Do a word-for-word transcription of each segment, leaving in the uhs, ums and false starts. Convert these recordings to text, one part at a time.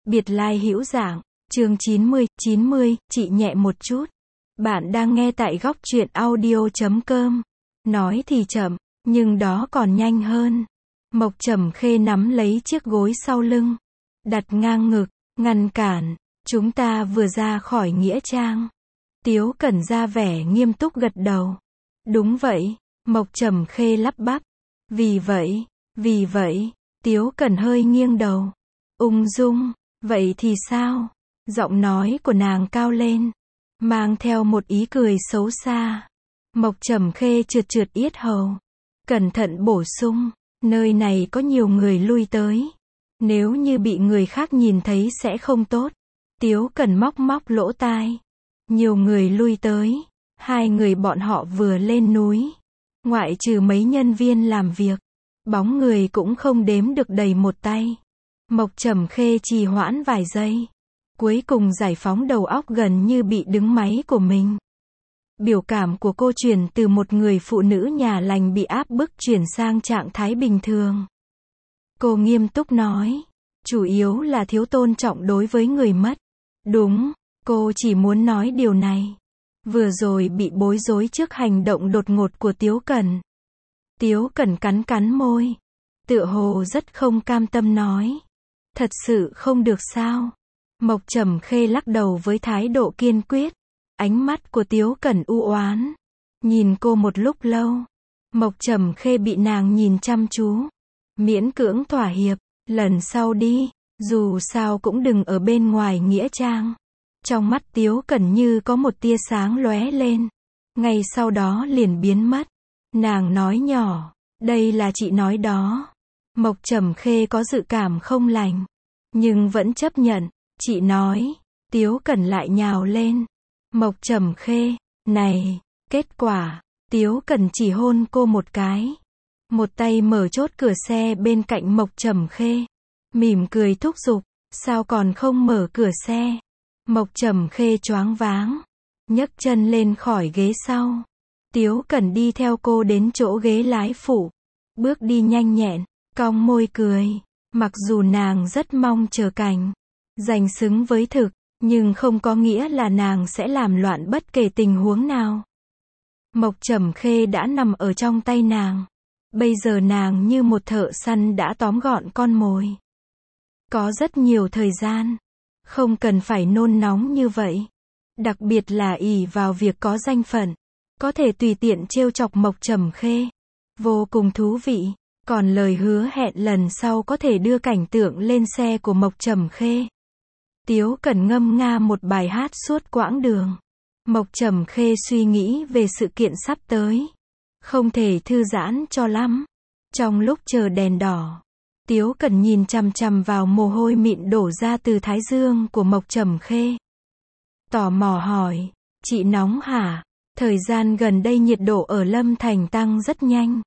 Biệt lai hữu giảng, chương chín mươi, chín mươi, chị nhẹ một chút. Bạn đang nghe tại góc truyện audio chấm com. Nói thì chậm, nhưng đó còn nhanh hơn. Mộc Trầm Khê nắm lấy chiếc gối sau lưng, đặt ngang ngực, ngăn cản. Chúng ta vừa ra khỏi nghĩa trang. Tiếu Cẩn ra vẻ nghiêm túc gật đầu. Đúng vậy, Mộc Trầm Khê lắp bắp. Vì vậy, vì vậy, Tiếu Cẩn hơi nghiêng đầu. Ung dung, vậy thì sao? Giọng nói của nàng cao lên, mang theo một ý cười xấu xa. Mộc Trầm Khê trượt trượt yết hầu, cẩn thận bổ sung, nơi này có nhiều người lui tới. Nếu như bị người khác nhìn thấy sẽ không tốt. Tiếu Cẩn móc móc lỗ tai. Nhiều người lui tới. Hai người bọn họ vừa lên núi. Ngoại trừ mấy nhân viên làm việc, bóng người cũng không đếm được đầy một tay. Mộc Trầm Khê trì hoãn vài giây. Cuối cùng giải phóng đầu óc gần như bị đứng máy của mình. Biểu cảm của cô chuyển từ một người phụ nữ nhà lành bị áp bức chuyển sang trạng thái bình thường. Cô nghiêm túc nói. Chủ yếu là thiếu tôn trọng đối với người mất. Đúng, cô chỉ muốn nói điều này. Vừa rồi bị bối rối trước hành động đột ngột của Tiếu Cẩn. Tiếu Cẩn cắn cắn môi. Tựa hồ rất không cam tâm nói. Thật sự không được sao? Mộc Trầm Khê lắc đầu với thái độ kiên quyết. Ánh mắt của Tiếu Cẩn u oán. Nhìn cô một lúc lâu. Mộc Trầm Khê bị nàng nhìn chăm chú. Miễn cưỡng thỏa hiệp. Lần sau đi, dù sao cũng đừng ở bên ngoài nghĩa trang. Trong mắt Tiếu Cẩn như có một tia sáng lóe lên. Ngay sau đó liền biến mất. Nàng nói nhỏ, đây là chị nói đó. Mộc Trầm Khê có dự cảm không lành, nhưng vẫn chấp nhận. Chị nói, Tiếu Cẩn lại nhào lên. Mộc Trầm Khê, này, kết quả, Tiếu Cẩn chỉ hôn cô một cái. Một tay mở chốt cửa xe bên cạnh Mộc Trầm Khê. Mỉm cười thúc giục, sao còn không mở cửa xe? Mộc Trầm Khê choáng váng, nhấc chân lên khỏi ghế sau. Tiếu Cẩn đi theo cô đến chỗ ghế lái phụ. Bước đi nhanh nhẹn, cong môi cười. Mặc dù nàng rất mong chờ cảnh giành xứng với thực, nhưng không có nghĩa là nàng sẽ làm loạn bất kể tình huống nào. Mộc Trầm Khê đã nằm ở trong tay nàng. Bây giờ nàng như một thợ săn đã tóm gọn con mồi. Có rất nhiều thời gian. Không cần phải nôn nóng như vậy. Đặc biệt là ỷ vào việc có danh phận. Có thể tùy tiện trêu chọc Mộc Trầm Khê. Vô cùng thú vị. Còn lời hứa hẹn lần sau có thể đưa cảnh tượng lên xe của Mộc Trầm Khê. Tiếu Cẩn ngâm nga một bài hát suốt quãng đường. Mộc Trầm Khê suy nghĩ về sự kiện sắp tới. Không thể thư giãn cho lắm. Trong lúc chờ đèn đỏ, Tiếu Cẩn nhìn chằm chằm vào mồ hôi mịn đổ ra từ thái dương của Mộc Trầm Khê. Tò mò hỏi, chị nóng hả? Thời gian gần đây nhiệt độ ở Lâm Thành tăng rất nhanh.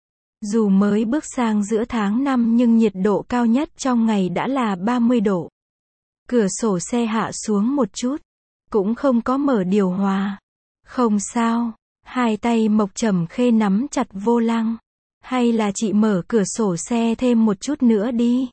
Dù mới bước sang giữa tháng năm nhưng nhiệt độ cao nhất trong ngày đã là ba mươi độ. Cửa sổ xe hạ xuống một chút, cũng không có mở điều hòa. Không sao. Hai tay Mộc Trầm Khê nắm chặt vô lăng. Hay là chị mở cửa sổ xe thêm một chút nữa đi.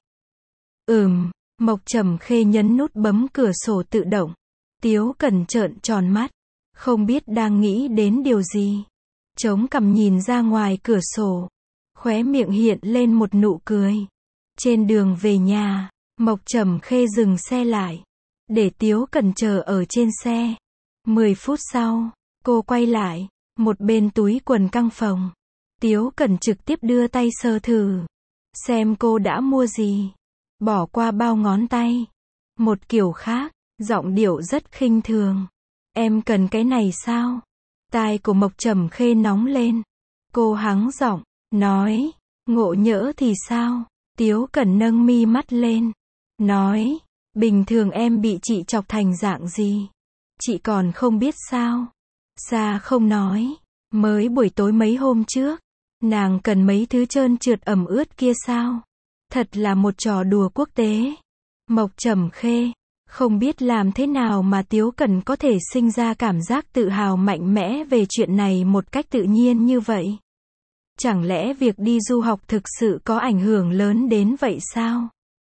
Ừm, Mộc Trầm Khê nhấn nút bấm cửa sổ tự động. Tiếu Cẩn trợn tròn mắt, không biết đang nghĩ đến điều gì. Chống cằm nhìn ra ngoài cửa sổ, khóe miệng hiện lên một nụ cười. Trên đường về nhà, Mộc Trầm Khê dừng xe lại, để Tiếu Cẩn chờ ở trên xe. Mười phút sau, cô quay lại. Một bên túi quần căng phòng. Tiếu Cẩn trực tiếp đưa tay sờ thử. Xem cô đã mua gì. Bỏ qua bao ngón tay. Một kiểu khác, giọng điệu rất khinh thường. Em cần cái này sao? Tai của Mộc Trầm Khê nóng lên. Cô hắng giọng, nói. Ngộ nhỡ thì sao? Tiếu Cẩn nâng mi mắt lên. Nói. Bình thường em bị chị chọc thành dạng gì? Chị còn không biết sao? Sa không nói. Mới buổi tối mấy hôm trước, nàng cần mấy thứ trơn trượt ẩm ướt kia sao? Thật là một trò đùa quốc tế. Mộc Trầm Khê, không biết làm thế nào mà Tiếu Cẩn có thể sinh ra cảm giác tự hào mạnh mẽ về chuyện này một cách tự nhiên như vậy. Chẳng lẽ việc đi du học thực sự có ảnh hưởng lớn đến vậy sao?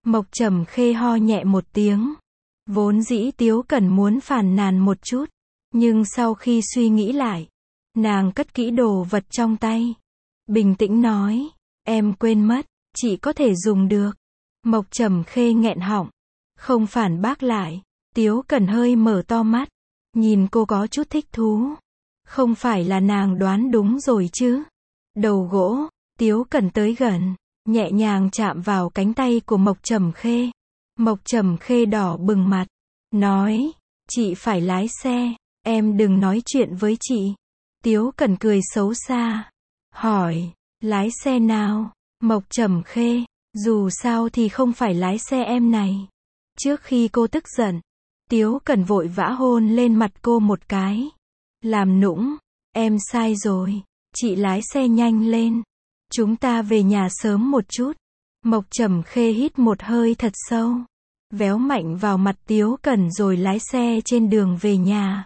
Mộc Trầm Khê ho nhẹ một tiếng. Vốn dĩ Tiếu Cẩn muốn phàn nàn một chút, nhưng sau khi suy nghĩ lại, nàng cất kỹ đồ vật trong tay. Bình tĩnh nói, em quên mất, chị có thể dùng được. Mộc Trầm Khê nghẹn họng, không phản bác lại. Tiếu Cẩn hơi mở to mắt, nhìn cô có chút thích thú. Không phải là nàng đoán đúng rồi chứ. Đầu gỗ, Tiếu Cẩn tới gần, nhẹ nhàng chạm vào cánh tay của Mộc Trầm Khê. Mộc Trầm Khê đỏ bừng mặt, nói, chị phải lái xe, em đừng nói chuyện với chị. Tiếu Cẩn cười xấu xa, hỏi, lái xe nào? Mộc Trầm Khê, dù sao thì không phải lái xe em này. Trước khi cô tức giận, Tiếu Cẩn vội vã hôn lên mặt cô một cái. Làm nũng, em sai rồi, chị lái xe nhanh lên. Chúng ta về nhà sớm một chút. Mộc Trầm Khê hít một hơi thật sâu, véo mạnh vào mặt Tiếu Cẩn rồi lái xe trên đường về nhà.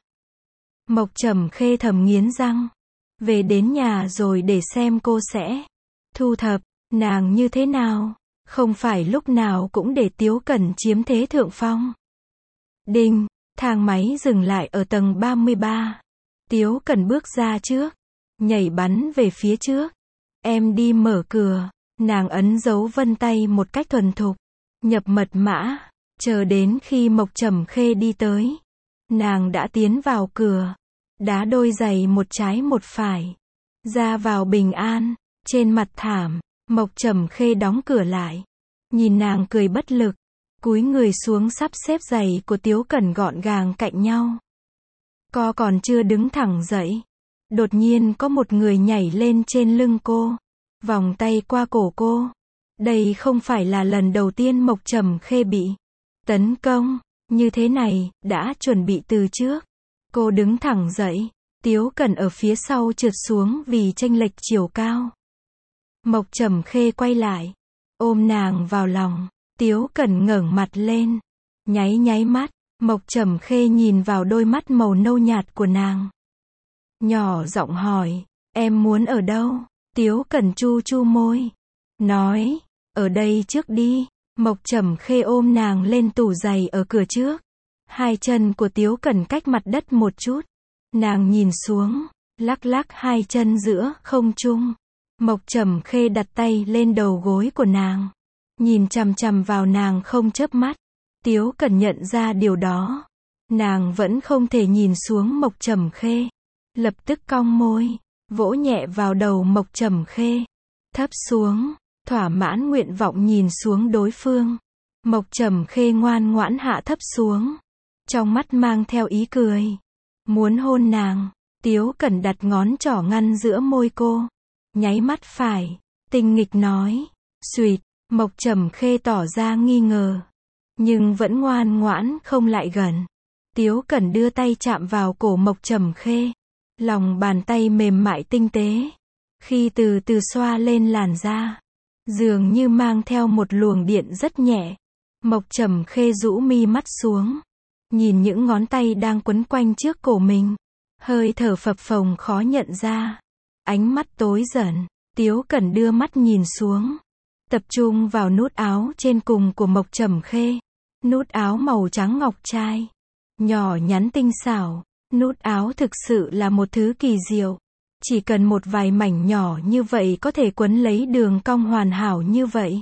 Mộc Trầm Khê thầm nghiến răng. Về đến nhà rồi để xem cô sẽ thu thập nàng như thế nào. Không phải lúc nào cũng để Tiếu Cẩn chiếm thế thượng phong. Đinh, thang máy dừng lại ở tầng ba mươi ba. Tiếu Cẩn bước ra trước, nhảy bắn về phía trước. Em đi mở cửa. Nàng ấn dấu vân tay một cách thuần thục, nhập mật mã, chờ đến khi Mộc Trầm Khê đi tới. Nàng đã tiến vào cửa, đá đôi giày một trái một phải, ra vào bình an. Trên mặt thảm, Mộc Trầm Khê đóng cửa lại, nhìn nàng cười bất lực, cúi người xuống sắp xếp giày của Tiếu Cẩn gọn gàng cạnh nhau. Co còn chưa đứng thẳng dậy, đột nhiên có một người nhảy lên trên lưng cô, vòng tay qua cổ cô. Đây không phải là lần đầu tiên Mộc Trầm Khê bị tấn công như thế này, đã chuẩn bị từ trước. Cô đứng thẳng dậy, Tiếu Cẩn ở phía sau trượt xuống vì chênh lệch chiều cao. Mộc Trầm Khê quay lại, ôm nàng vào lòng. Tiếu Cẩn ngẩng mặt lên, nháy nháy mắt. Mộc Trầm Khê nhìn vào đôi mắt màu nâu nhạt của nàng, nhỏ giọng hỏi, em muốn ở đâu? Tiếu Cẩn chu chu môi, nói, ở đây trước đi. Mộc Trầm Khê ôm nàng lên tủ giày ở cửa trước. Hai chân của Tiếu Cẩn cách mặt đất một chút. Nàng nhìn xuống, lắc lắc hai chân giữa không trung. Mộc Trầm Khê đặt tay lên đầu gối của nàng, nhìn chằm chằm vào nàng không chớp mắt. Tiếu Cẩn nhận ra điều đó. Nàng vẫn không thể nhìn xuống Mộc Trầm Khê. Lập tức cong môi, vỗ nhẹ vào đầu Mộc Trầm Khê. Thấp xuống, thỏa mãn nguyện vọng nhìn xuống đối phương. Mộc Trầm Khê ngoan ngoãn hạ thấp xuống, trong mắt mang theo ý cười. Muốn hôn nàng. Tiếu Cẩn đặt ngón trỏ ngăn giữa môi cô, nháy mắt phải, tinh nghịch nói, xuyệt. Mộc Trầm Khê tỏ ra nghi ngờ, nhưng vẫn ngoan ngoãn không lại gần. Tiếu Cẩn đưa tay chạm vào cổ Mộc Trầm Khê, lòng bàn tay mềm mại tinh tế, khi từ từ xoa lên làn da, dường như mang theo một luồng điện rất nhẹ. Mộc Trầm Khê rũ mi mắt xuống, nhìn những ngón tay đang quấn quanh trước cổ mình, hơi thở phập phồng khó nhận ra. Ánh mắt tối dần, Tiếu Cẩn đưa mắt nhìn xuống, tập trung vào nút áo trên cùng của Mộc Trầm Khê. Nút áo màu trắng ngọc trai, nhỏ nhắn tinh xảo. Nút áo thực sự là một thứ kỳ diệu. Chỉ cần một vài mảnh nhỏ như vậy có thể quấn lấy đường cong hoàn hảo như vậy.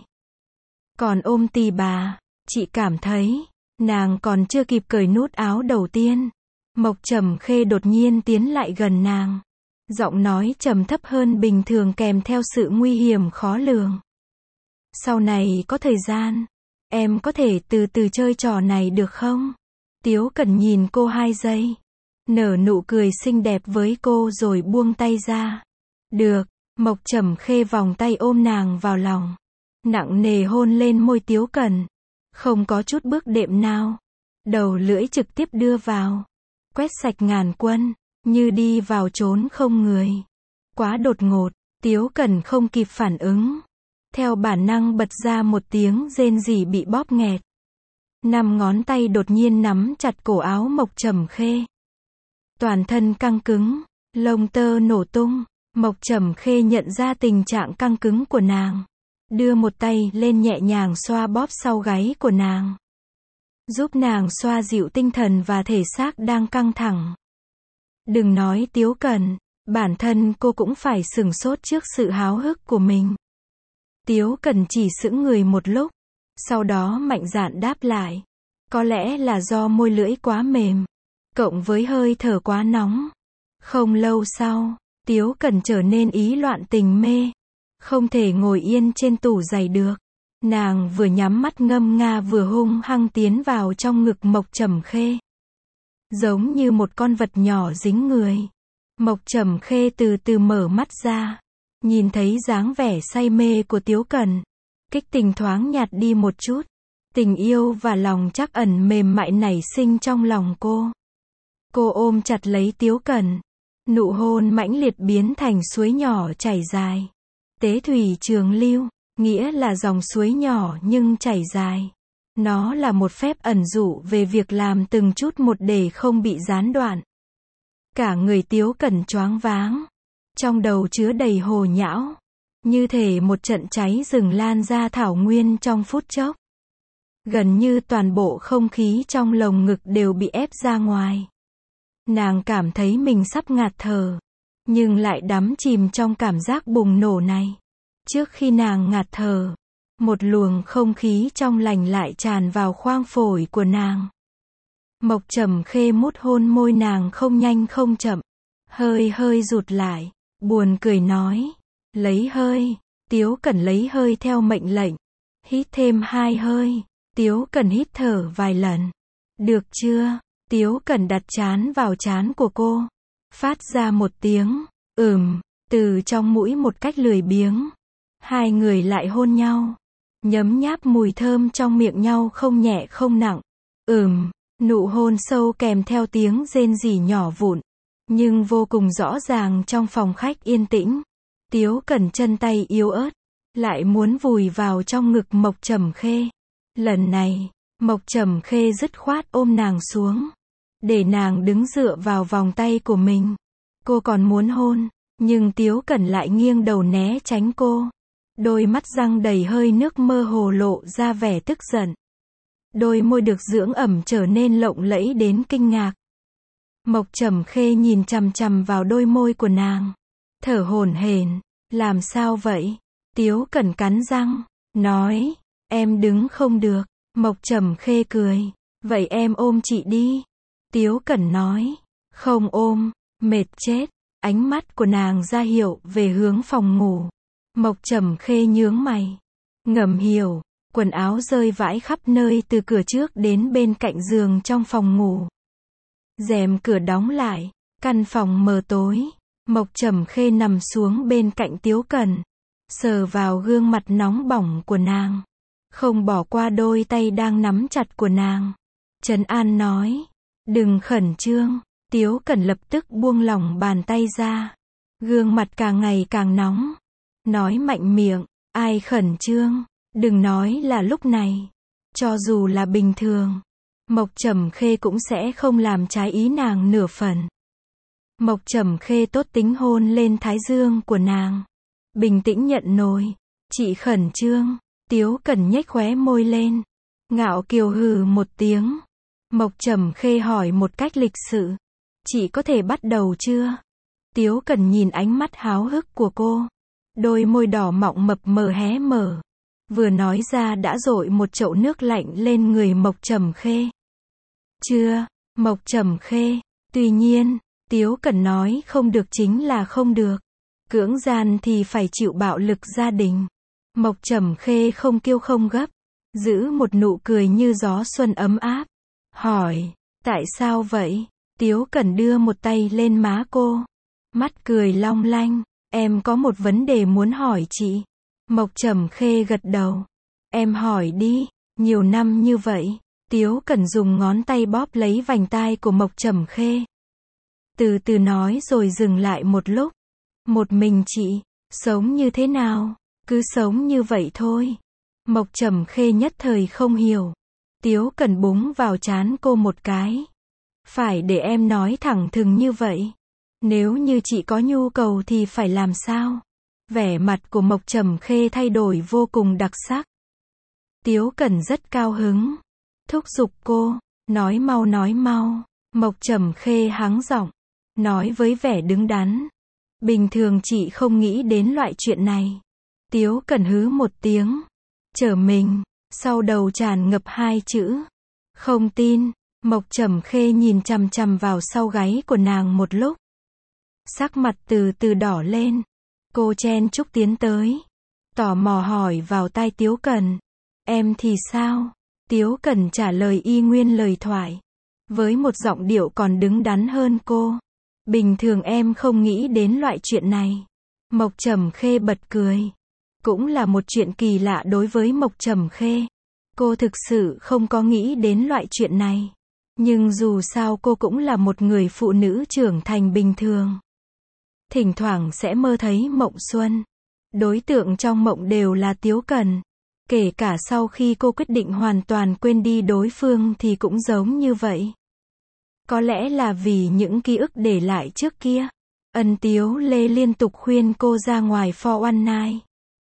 Còn ôm tì bà, chị cảm thấy, nàng còn chưa kịp cởi nút áo đầu tiên. Mộc Trầm Khê đột nhiên tiến lại gần nàng. Giọng nói trầm thấp hơn bình thường kèm theo sự nguy hiểm khó lường. Sau này có thời gian, em có thể từ từ chơi trò này được không? Tiếu Cẩn nhìn cô hai giây, nở nụ cười xinh đẹp với cô rồi buông tay ra. Được. Mộc Trầm Khê vòng tay ôm nàng vào lòng, nặng nề hôn lên môi Tiếu Cẩn, không có chút bước đệm nào. Đầu lưỡi trực tiếp đưa vào, quét sạch ngàn quân, như đi vào chốn không người. Quá đột ngột, Tiếu Cẩn không kịp phản ứng, theo bản năng bật ra một tiếng rên rỉ bị bóp nghẹt. Năm ngón tay đột nhiên nắm chặt cổ áo Mộc Trầm Khê. Toàn thân căng cứng, lông tơ nổ tung. Mộc Trầm Khê nhận ra tình trạng căng cứng của nàng, đưa một tay lên nhẹ nhàng xoa bóp sau gáy của nàng. Giúp nàng xoa dịu tinh thần và thể xác đang căng thẳng. Đừng nói Tiếu Cẩn, bản thân cô cũng phải sửng sốt trước sự háo hức của mình. Tiếu Cẩn chỉ sững người một lúc, sau đó mạnh dạn đáp lại. Có lẽ là do môi lưỡi quá mềm, cộng với hơi thở quá nóng. Không lâu sau, Tiếu Cẩn trở nên ý loạn tình mê. Không thể ngồi yên trên tủ giày được. Nàng vừa nhắm mắt ngâm nga vừa hung hăng tiến vào trong ngực Mộc Trầm Khê. Giống như một con vật nhỏ dính người. Mộc Trầm Khê từ từ mở mắt ra. Nhìn thấy dáng vẻ say mê của Tiếu Cẩn. Kích tình thoáng nhạt đi một chút. Tình yêu và lòng trắc ẩn mềm mại nảy sinh trong lòng cô. Cô ôm chặt lấy Tiếu Cẩn. Nụ hôn mãnh liệt biến thành suối nhỏ chảy dài. Tế thủy trường lưu, nghĩa là dòng suối nhỏ nhưng chảy dài. Nó là một phép ẩn dụ về việc làm từng chút một để không bị gián đoạn. Cả người Tiếu Cẩn choáng váng. Trong đầu chứa đầy hồ nhão. Như thể một trận cháy rừng lan ra thảo nguyên trong phút chốc. Gần như toàn bộ không khí trong lồng ngực đều bị ép ra ngoài. Nàng cảm thấy mình sắp ngạt thở. Nhưng lại đắm chìm trong cảm giác bùng nổ này. Trước khi nàng ngạt thở, một luồng không khí trong lành lại tràn vào khoang phổi của nàng. Mộc Trầm Khê mút hôn môi nàng không nhanh không chậm. Hơi hơi rụt lại, buồn cười nói. Lấy hơi. Tiếu Cẩn lấy hơi theo mệnh lệnh. Hít thêm hai hơi. Tiếu Cẩn hít thở vài lần. Được chưa? Tiếu Cẩn đặt trán vào trán của cô. Phát ra một tiếng, ừm, từ trong mũi một cách lười biếng. Hai người lại hôn nhau. Nhấm nháp mùi thơm trong miệng nhau không nhẹ không nặng. Ừm, nụ hôn sâu kèm theo tiếng rên rỉ nhỏ vụn. Nhưng vô cùng rõ ràng trong phòng khách yên tĩnh. Tiếu Cẩn chân tay yếu ớt. Lại muốn vùi vào trong ngực Mộc Trầm Khê. Lần này, Mộc Trầm Khê dứt khoát ôm nàng xuống. Để nàng đứng dựa vào vòng tay của mình. Cô còn muốn hôn, nhưng Tiếu Cẩn lại nghiêng đầu né tránh cô. Đôi mắt răng đầy hơi nước mơ hồ lộ ra vẻ tức giận. Đôi môi được dưỡng ẩm trở nên lộng lẫy đến kinh ngạc. Mộc Trầm Khê nhìn chằm chằm vào đôi môi của nàng. Thở hổn hển, làm sao vậy? Tiếu Cẩn cắn răng, nói, em đứng không được. Mộc Trầm Khê cười, vậy em ôm chị đi. Tiếu Cẩn nói, không ôm, mệt chết. Ánh mắt của nàng ra hiệu về hướng phòng ngủ. Mộc Trầm Khê nhướng mày. Ngầm hiểu, quần áo rơi vãi khắp nơi từ cửa trước đến bên cạnh giường trong phòng ngủ. Rèm cửa đóng lại, căn phòng mờ tối. Mộc Trầm Khê nằm xuống bên cạnh Tiếu Cẩn. Sờ vào gương mặt nóng bỏng của nàng. Không bỏ qua đôi tay đang nắm chặt của nàng. Trấn an nói. Đừng khẩn trương. Tiếu Cẩn lập tức buông lỏng bàn tay ra. Gương mặt càng ngày càng nóng. Nói mạnh miệng. Ai khẩn trương. Đừng nói là lúc này. Cho dù là bình thường. Mộc Trầm Khê cũng sẽ không làm trái ý nàng nửa phần. Mộc Trầm Khê tốt tính hôn lên thái dương của nàng. Bình tĩnh nhận nồi. Chị khẩn trương. Tiếu Cẩn nhếch khóe môi lên. Ngạo kiều hừ một tiếng. Mộc Trầm Khê hỏi một cách lịch sự. Chị có thể bắt đầu chưa? Tiếu Cẩn nhìn ánh mắt háo hức của cô. Đôi môi đỏ mọng mập mờ hé mở. Vừa nói ra đã dội một chậu nước lạnh lên người Mộc Trầm Khê. Chưa, Mộc Trầm Khê. Tuy nhiên, Tiếu Cẩn nói không được chính là không được. Cưỡng gian thì phải chịu bạo lực gia đình. Mộc Trầm Khê không kiêu không gấp. Giữ một nụ cười như gió xuân ấm áp. Hỏi, tại sao vậy? Tiếu Cẩn đưa một tay lên má cô. Mắt cười long lanh. Em có một vấn đề muốn hỏi chị. Mộc Trầm Khê gật đầu. Em hỏi đi. Nhiều năm như vậy. Tiếu Cẩn dùng ngón tay bóp lấy vành tai của Mộc Trầm Khê. Từ từ nói rồi dừng lại một lúc. Một mình chị, sống như thế nào? Cứ sống như vậy thôi. Mộc Trầm Khê nhất thời không hiểu. Tiếu Cẩn búng vào trán cô một cái. Phải để em nói thẳng thừng như vậy. Nếu như chị có nhu cầu thì phải làm sao? Vẻ mặt của Mộc Trầm Khê thay đổi vô cùng đặc sắc. Tiếu Cẩn rất cao hứng, thúc giục cô, nói mau nói mau. Mộc Trầm Khê hắng giọng, nói với vẻ đứng đắn, bình thường chị không nghĩ đến loại chuyện này. Tiếu Cẩn hứ một tiếng, trở mình, sau đầu tràn ngập hai chữ, không tin. Mộc Trầm Khê nhìn chằm chằm vào sau gáy của nàng một lúc, sắc mặt từ từ đỏ lên. Cô chen chúc tiến tới, tò mò hỏi vào tai Tiếu Cẩn, em thì sao? Tiếu Cẩn trả lời y nguyên lời thoại, với một giọng điệu còn đứng đắn hơn cô. Bình thường em không nghĩ đến loại chuyện này. Mộc Trầm Khê bật cười. Cũng là một chuyện kỳ lạ đối với Mộc Trầm Khê. Cô thực sự không có nghĩ đến loại chuyện này. Nhưng dù sao cô cũng là một người phụ nữ trưởng thành bình thường. Thỉnh thoảng sẽ mơ thấy mộng xuân. Đối tượng trong mộng đều là Tiếu Cẩn. Kể cả sau khi cô quyết định hoàn toàn quên đi đối phương thì cũng giống như vậy. Có lẽ là vì những ký ức để lại trước kia. Ân Tiếu Lê liên tục khuyên cô ra ngoài for one night.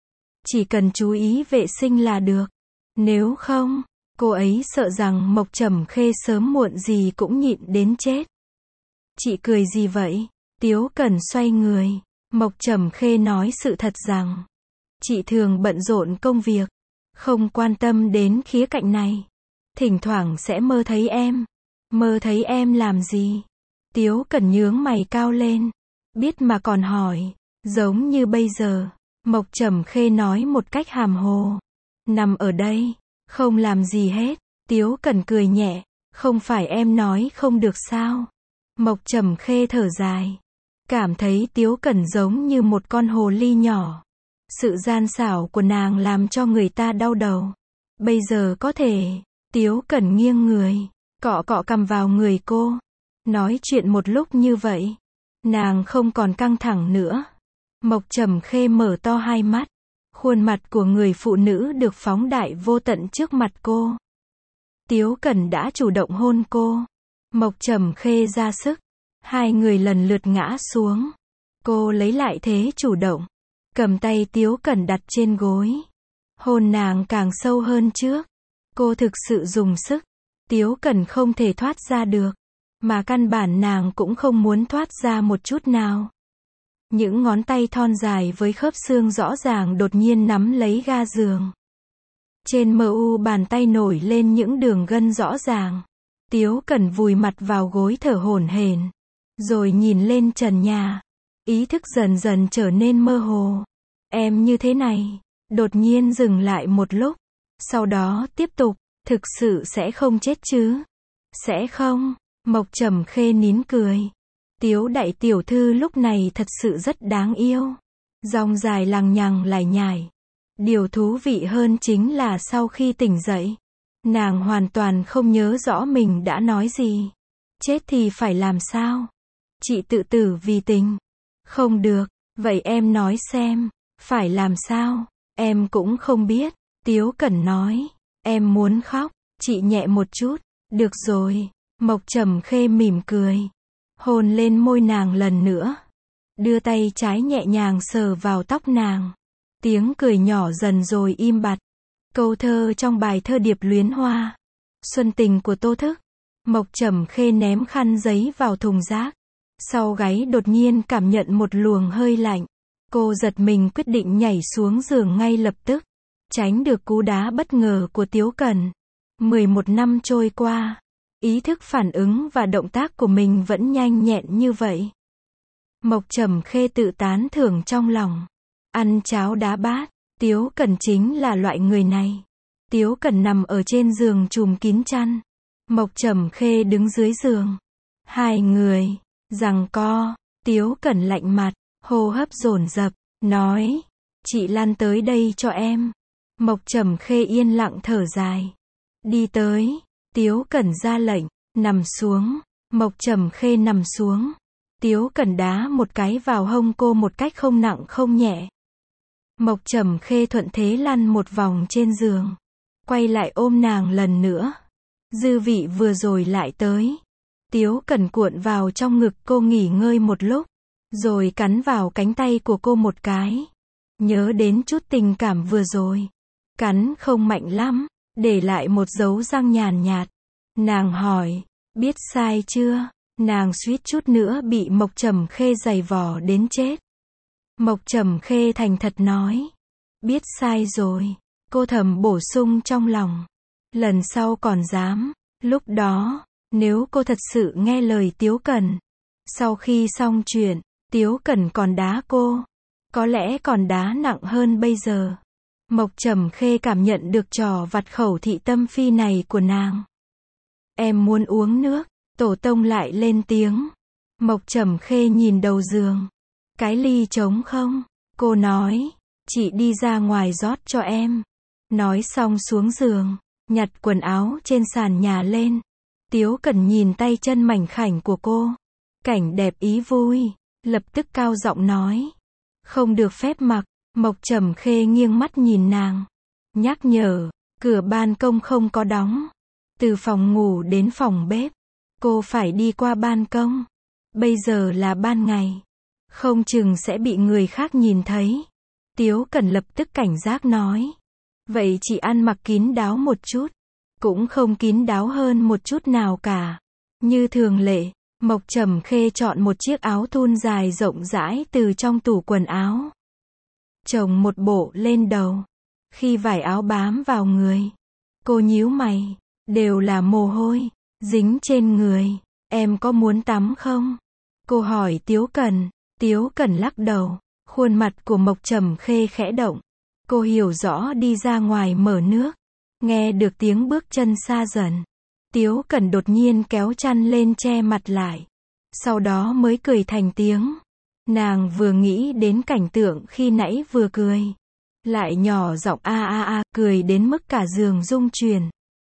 Chỉ cần chú ý vệ sinh là được. Nếu không, cô ấy sợ rằng Mộc Trầm Khê sớm muộn gì cũng nhịn đến chết. Chị cười gì vậy? Tiếu Cẩn xoay người. Mộc Trầm Khê nói sự thật rằng, chị thường bận rộn công việc, không quan tâm đến khía cạnh này. Thỉnh thoảng sẽ mơ thấy em. Mơ thấy em làm gì? Tiếu Cẩn nhướng mày cao lên. Biết mà còn hỏi. Giống như bây giờ. Mộc Trầm Khê nói một cách hàm hồ. Nằm ở đây, không làm gì hết. Tiếu Cẩn cười nhẹ. Không phải em nói không được sao? Mộc Trầm Khê thở dài. Cảm thấy Tiếu Cẩn giống như một con hồ ly nhỏ. Sự gian xảo của nàng làm cho người ta đau đầu. Bây giờ có thể. Tiếu Cẩn nghiêng người, cọ cọ cằm vào người cô. Nói chuyện một lúc như vậy, nàng không còn căng thẳng nữa. Mộc Trầm Khê mở to hai mắt. Khuôn mặt của người phụ nữ được phóng đại vô tận trước mặt cô. Tiếu Cẩn đã chủ động hôn cô. Mộc Trầm Khê ra sức. Hai người lần lượt ngã xuống. Cô lấy lại thế chủ động. Cầm tay Tiếu Cẩn đặt trên gối. Hôn nàng càng sâu hơn trước. Cô thực sự dùng sức. Tiếu Cẩn không thể thoát ra được. Mà căn bản nàng cũng không muốn thoát ra một chút nào. Những ngón tay thon dài với khớp xương rõ ràng đột nhiên nắm lấy ga giường. Trên mờ u bàn tay nổi lên những đường gân rõ ràng. Tiếu Cẩn vùi mặt vào gối thở hổn hển. Rồi nhìn lên trần nhà. Ý thức dần dần trở nên mơ hồ. Em như thế này. Đột nhiên dừng lại một lúc. Sau đó tiếp tục. Thực sự sẽ không chết chứ? Sẽ không. Mộc Trầm Khê nín cười. Tiếu đại tiểu thư lúc này thật sự rất đáng yêu. Dòng dài lằng nhằng lải nhải. Điều thú vị hơn chính là sau khi tỉnh dậy, nàng hoàn toàn không nhớ rõ mình đã nói gì. Chết thì phải làm sao? Chị tự tử vì tình. Không được. Vậy em nói xem. Phải làm sao? Em cũng không biết. Tiếu Cẩn nói. Em muốn khóc. Chị nhẹ một chút. Được rồi. Mộc Trầm Khê mỉm cười. Hôn lên môi nàng lần nữa. Đưa tay trái nhẹ nhàng sờ vào tóc nàng. Tiếng cười nhỏ dần rồi im bặt. Câu thơ trong bài thơ Điệp Luyến Hoa. Xuân tình của Tô Thức. Mộc Trầm Khê ném khăn giấy vào thùng rác. Sau gáy đột nhiên cảm nhận một luồng hơi lạnh. Cô giật mình quyết định nhảy xuống giường ngay lập tức. Tránh được cú đá bất ngờ của Tiếu Cẩn. mười một năm trôi qua. Ý thức phản ứng và động tác của mình vẫn nhanh nhẹn như vậy. Mộc Trầm Khê tự tán thưởng trong lòng. Ăn cháo đá bát. Tiếu Cẩn chính là loại người này. Tiếu Cẩn nằm ở trên giường trùm kín chăn. Mộc Trầm Khê đứng dưới giường. Hai người giằng co. Tiếu Cẩn lạnh mặt, hô hấp dồn dập, nói: "Chị lăn tới đây cho em." Mộc Trầm Khê yên lặng thở dài. Đi tới. Tiếu Cẩn ra lệnh. Nằm xuống. Mộc Trầm Khê nằm xuống. Tiếu Cẩn đá một cái vào hông cô một cách không nặng không nhẹ. Mộc Trầm Khê thuận thế lăn một vòng trên giường. Quay lại ôm nàng lần nữa. Dư vị vừa rồi lại tới. Tiếu Cẩn cuộn vào trong ngực cô nghỉ ngơi một lúc. Rồi cắn vào cánh tay của cô một cái. nhớ đến chút tình cảm vừa rồi. Cắn không mạnh lắm, để lại một dấu răng nhàn nhạt. Nàng hỏi, biết sai chưa? Nàng suýt chút nữa bị Mộc Trầm Khê giày vò đến chết. Mộc Trầm Khê thành thật nói, biết sai rồi. Cô thầm bổ sung trong lòng, lần sau còn dám. Lúc đó, nếu cô thật sự nghe lời Tiếu Cẩn, sau khi xong chuyện, Tiếu Cẩn còn đá cô, có lẽ còn đá nặng hơn bây giờ. Mộc Trầm Khê cảm nhận được trò vặt khẩu thị tâm phi này của nàng. Em muốn uống nước. Tổ tông lại lên tiếng. Mộc Trầm Khê nhìn đầu giường. Cái ly trống không? Cô nói, chị đi ra ngoài rót cho em. Nói xong xuống giường, nhặt quần áo trên sàn nhà lên. Tiếu Cẩn nhìn tay chân mảnh khảnh của cô. Cảnh đẹp ý vui, lập tức cao giọng nói. Không được phép mặc. Mộc Trầm Khê nghiêng mắt nhìn nàng. Nhắc nhở, cửa ban công không có đóng. Từ phòng ngủ đến phòng bếp, cô phải đi qua ban công. Bây giờ là ban ngày, không chừng sẽ bị người khác nhìn thấy. Tiếu Cẩn lập tức cảnh giác nói. Vậy chị ăn mặc kín đáo một chút. Cũng không kín đáo hơn một chút nào cả. Như thường lệ, Mộc Trầm Khê chọn một chiếc áo thun dài rộng rãi từ trong tủ quần áo. Chồng một bộ lên đầu. Khi vải áo bám vào người, cô nhíu mày. Đều là mồ hôi, dính trên người. Em có muốn tắm không? Cô hỏi Tiếu Cẩn. Tiếu Cẩn lắc đầu. Khuôn mặt của Mộc Trầm Khê khẽ động. Cô hiểu rõ đi ra ngoài mở nước. Nghe được tiếng bước chân xa dần. Tiếu Cẩn đột nhiên kéo chăn lên che mặt lại. Sau đó mới cười thành tiếng. Nàng vừa nghĩ đến cảnh tượng khi nãy vừa cười. Lại nhỏ giọng a a a, cười đến mức cả giường rung chuyển.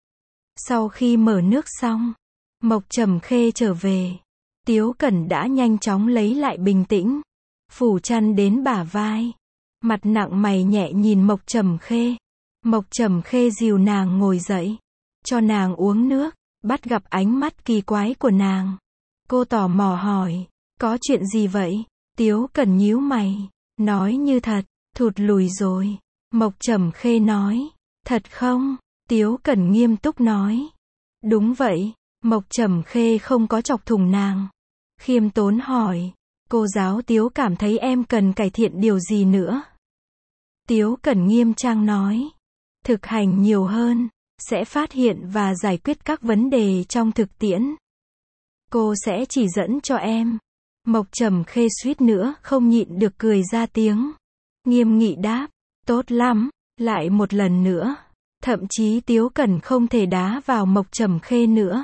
Sau khi mở nước xong, Mộc Trầm Khê trở về. Tiếu Cẩn đã nhanh chóng lấy lại bình tĩnh. Phủ chăn đến bả vai. Mặt nặng mày nhẹ nhìn Mộc Trầm Khê. Mộc Trầm Khê dìu nàng ngồi dậy. Cho nàng uống nước. Bắt gặp ánh mắt kỳ quái của nàng. Cô tò mò hỏi. Có chuyện gì vậy? Tiếu Cẩn nhíu mày. Nói như thật. Thụt lùi rồi. Mộc Trầm Khê nói. Thật không? Tiếu Cẩn nghiêm túc nói. Đúng vậy. Mộc Trầm Khê không có chọc thủng nàng. Khiêm tốn hỏi. Cô giáo Tiếu cảm thấy em cần cải thiện điều gì nữa? Tiếu Cẩn nghiêm trang nói. Thực hành nhiều hơn. Sẽ phát hiện và giải quyết các vấn đề trong thực tiễn. Cô sẽ chỉ dẫn cho em. Mộc Trầm Khê suýt nữa không nhịn được cười ra tiếng. Nghiêm nghị đáp. Tốt lắm. Lại một lần nữa. Thậm chí Tiếu Cẩn không thể đá vào Mộc Trầm Khê nữa.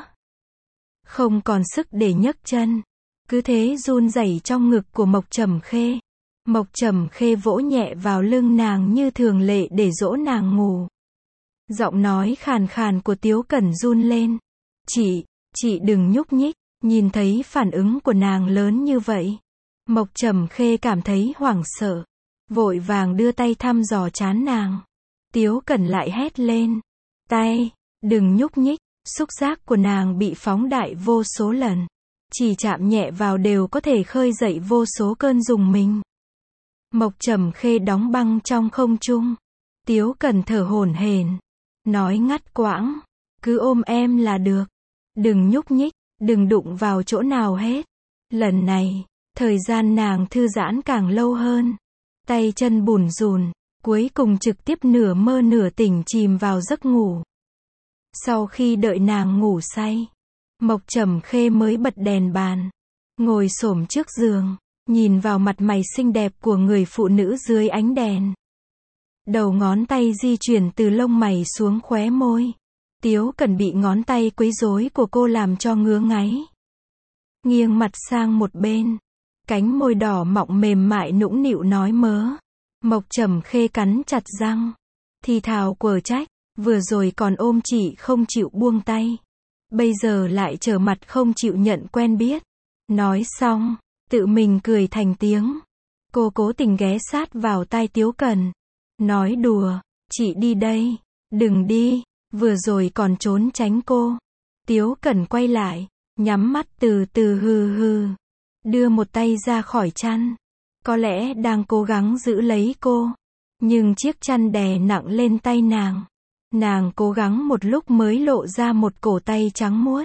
Không còn sức để nhấc chân. Cứ thế run rẩy trong ngực của Mộc Trầm Khê. Mộc Trầm Khê vỗ nhẹ vào lưng nàng như thường lệ để dỗ nàng ngủ. Giọng nói khàn khàn của Tiếu Cẩn run lên. Chị, chị đừng nhúc nhích. Nhìn thấy phản ứng của nàng lớn như vậy, Mộc Trầm Khê cảm thấy hoảng sợ. Vội vàng đưa tay thăm dò trán nàng. Tiếu Cẩn lại hét lên. Tay, đừng nhúc nhích. Xúc giác của nàng bị phóng đại vô số lần. Chỉ chạm nhẹ vào đều có thể khơi dậy vô số cơn rùng mình. Mộc Trầm Khê đóng băng trong không trung. Tiếu Cẩn thở hổn hển. Nói ngắt quãng. Cứ ôm em là được. Đừng nhúc nhích, đừng đụng vào chỗ nào hết. Lần này, thời gian nàng thư giãn càng lâu hơn. Tay chân bủn rủn, cuối cùng trực tiếp nửa mơ nửa tỉnh chìm vào giấc ngủ. Sau khi đợi nàng ngủ say, Mộc Trầm Khê mới bật đèn bàn. Ngồi xổm trước giường, nhìn vào mặt mày xinh đẹp của người phụ nữ dưới ánh đèn. Đầu ngón tay di chuyển từ lông mày xuống khóe môi. Tiếu Cẩn bị ngón tay quấy rối của cô làm cho ngứa ngáy. Nghiêng mặt sang một bên. Cánh môi đỏ mọng mềm mại nũng nịu nói mớ. Mộc Trầm Khê cắn chặt răng. Thì thào quở trách. Vừa rồi còn ôm chị không chịu buông tay. Bây giờ lại trở mặt không chịu nhận quen biết. Nói xong, tự mình cười thành tiếng. Cô cố tình ghé sát vào tai Tiếu Cẩn. Nói đùa, chị đi đây. Đừng đi. Vừa rồi còn trốn tránh cô. Tiếu Cẩn quay lại, nhắm mắt từ từ hừ hừ. Đưa một tay ra khỏi chăn. Có lẽ đang cố gắng giữ lấy cô. Nhưng chiếc chăn đè nặng lên tay nàng. Nàng cố gắng một lúc mới lộ ra một cổ tay trắng muốt.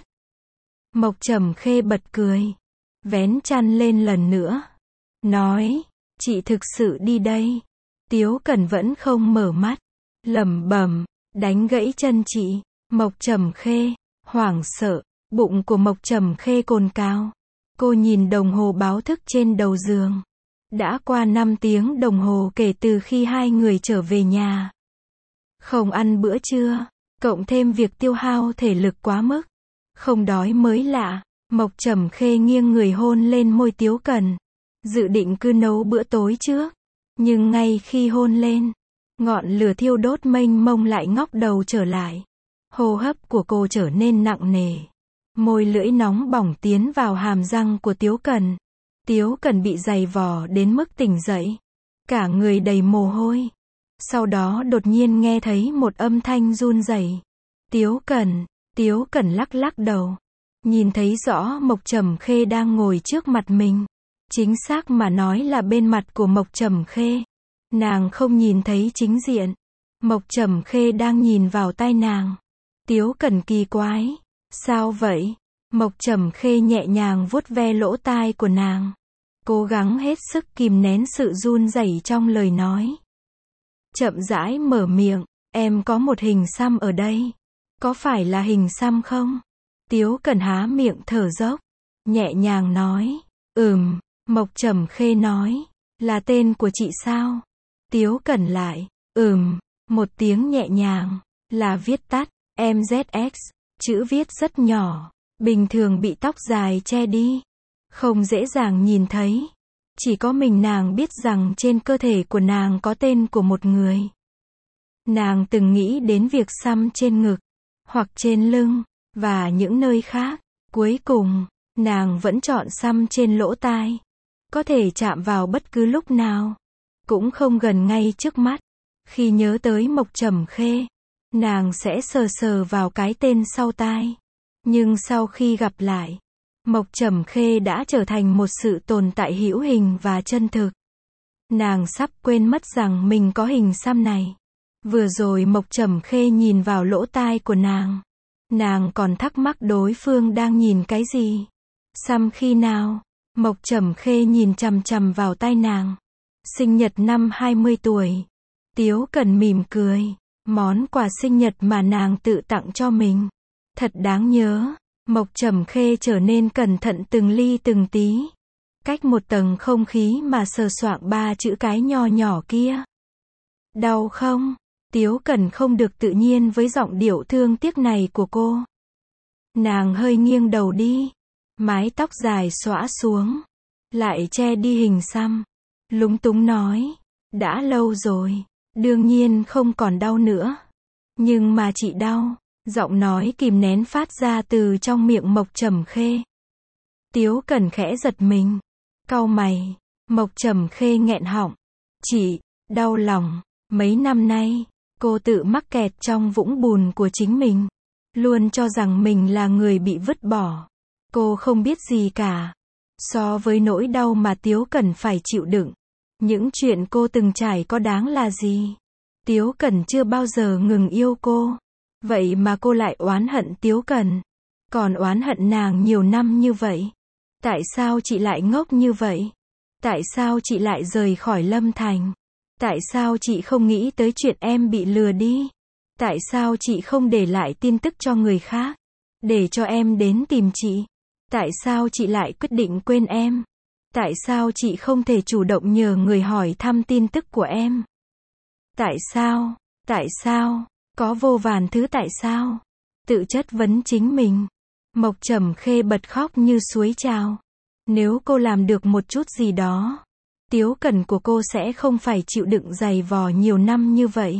Mộc Trầm Khê bật cười. Vén chăn lên lần nữa. Nói, chị thực sự đi đây. Tiếu Cẩn vẫn không mở mắt. Lẩm bẩm, đánh gãy chân chị. Mộc Trầm Khê, hoảng sợ, bụng của Mộc Trầm Khê cồn cào. Cô nhìn đồng hồ báo thức trên đầu giường. Đã qua năm tiếng đồng hồ kể từ khi hai người trở về nhà. Không ăn bữa trưa, cộng thêm việc tiêu hao thể lực quá mức. Không đói mới lạ. Mộc Trầm Khê nghiêng người hôn lên môi Tiếu Cẩn. Dự định cứ nấu bữa tối trước. Nhưng ngay khi hôn lên, ngọn lửa thiêu đốt mênh mông lại ngóc đầu trở lại. Hô hấp của cô trở nên nặng nề. Môi lưỡi nóng bỏng tiến vào hàm răng của Tiếu Cẩn. Tiếu Cẩn bị giày vò đến mức tỉnh dậy. Cả người đầy mồ hôi. Sau đó đột nhiên nghe thấy một âm thanh run rẩy. Tiếu Cẩn, Tiếu Cẩn lắc lắc đầu. Nhìn thấy rõ Mộc Trầm Khê đang ngồi trước mặt mình. Chính xác mà nói là bên mặt của Mộc Trầm Khê. Nàng không nhìn thấy chính diện. Mộc Trầm Khê đang nhìn vào tai nàng. Tiếu Cẩn kỳ quái. Sao vậy? Mộc Trầm Khê nhẹ nhàng vuốt ve lỗ tai của nàng. Cố gắng hết sức kìm nén sự run rẩy trong lời nói. Chậm rãi mở miệng. Em có một hình xăm ở đây. Có phải là hình xăm không? Tiếu Cẩn há miệng thở dốc. Nhẹ nhàng nói. Ừm. Mộc Trầm Khê nói. Là tên của chị sao? Tiếu Cẩn lại. Ừm. Một tiếng nhẹ nhàng. Là viết tắt. em dét ích. Chữ viết rất nhỏ. Bình thường bị tóc dài che đi. Không dễ dàng nhìn thấy. Chỉ có mình nàng biết rằng trên cơ thể của nàng có tên của một người. Nàng từng nghĩ đến việc xăm trên ngực. Hoặc trên lưng. Và những nơi khác. Cuối cùng, nàng vẫn chọn xăm trên lỗ tai. Có thể chạm vào bất cứ lúc nào. Cũng không gần ngay trước mắt. Khi nhớ tới Mộc Trầm Khê, nàng sẽ sờ sờ vào cái tên sau tai. Nhưng sau khi gặp lại, Mộc Trầm Khê đã trở thành một sự tồn tại hữu hình và chân thực. Nàng sắp quên mất rằng mình có hình xăm này. Vừa rồi Mộc Trầm Khê nhìn vào lỗ tai của nàng. Nàng còn thắc mắc đối phương đang nhìn cái gì. Xăm khi nào? Mộc Trầm Khê nhìn chằm chằm vào tai nàng. Sinh nhật năm hai mươi tuổi. Tiếu Cẩn mỉm cười. Món quà sinh nhật mà nàng tự tặng cho mình. Thật đáng nhớ. Mộc Trầm Khê trở nên cẩn thận từng ly từng tí. Cách một tầng không khí mà sờ soạng ba chữ cái nho nhỏ kia. Đau không? Tiếu Cẩn không được tự nhiên với giọng điệu thương tiếc này của cô. Nàng hơi nghiêng đầu đi. Mái tóc dài xõa xuống. Lại che đi hình xăm. Lúng túng nói. Đã lâu rồi. Đương nhiên không còn đau nữa. Nhưng mà chị đau. Giọng nói kìm nén phát ra từ trong miệng Mộc Trầm Khê. Tiếu Cẩn khẽ giật mình. Cau mày. Mộc Trầm Khê nghẹn họng. Chị, đau lòng. Mấy năm nay, cô tự mắc kẹt trong vũng bùn của chính mình. Luôn cho rằng mình là người bị vứt bỏ. Cô không biết gì cả. So với nỗi đau mà Tiếu Cẩn phải chịu đựng. Những chuyện cô từng trải có đáng là gì? Tiếu Cẩn chưa bao giờ ngừng yêu cô. Vậy mà cô lại oán hận Tiếu Cẩn. Còn oán hận nàng nhiều năm như vậy. Tại sao chị lại ngốc như vậy? Tại sao chị lại rời khỏi Lâm Thành? Tại sao chị không nghĩ tới chuyện em bị lừa đi? Tại sao chị không để lại tin tức cho người khác? Để cho em đến tìm chị? Tại sao chị lại quyết định quên em? Tại sao chị không thể chủ động nhờ người hỏi thăm tin tức của em? Tại sao? Tại sao? Có vô vàn thứ tại sao? Tự chất vấn chính mình. Mộc Trầm Khê bật khóc như suối trào. Nếu cô làm được một chút gì đó, Tiếu Cẩn của cô sẽ không phải chịu đựng giày vò nhiều năm như vậy.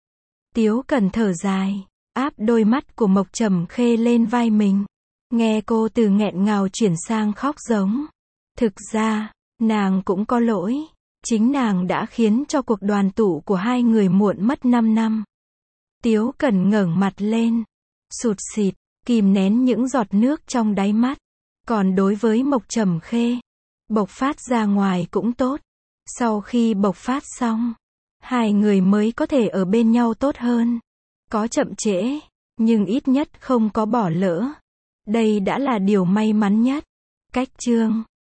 Tiếu Cẩn thở dài, áp đôi mắt của Mộc Trầm Khê lên vai mình. Nghe cô từ nghẹn ngào chuyển sang khóc giống. Thực ra, nàng cũng có lỗi. Chính nàng đã khiến cho cuộc đoàn tụ của hai người muộn mất năm năm. Tiếu Cẩn ngẩng mặt lên, sụt sịt, kìm nén những giọt nước trong đáy mắt. Còn đối với Mộc Trầm Khê, bộc phát ra ngoài cũng tốt. Sau khi bộc phát xong, hai người mới có thể ở bên nhau tốt hơn. Có chậm trễ, nhưng ít nhất không có bỏ lỡ. Đây đã là điều may mắn nhất. Cách chương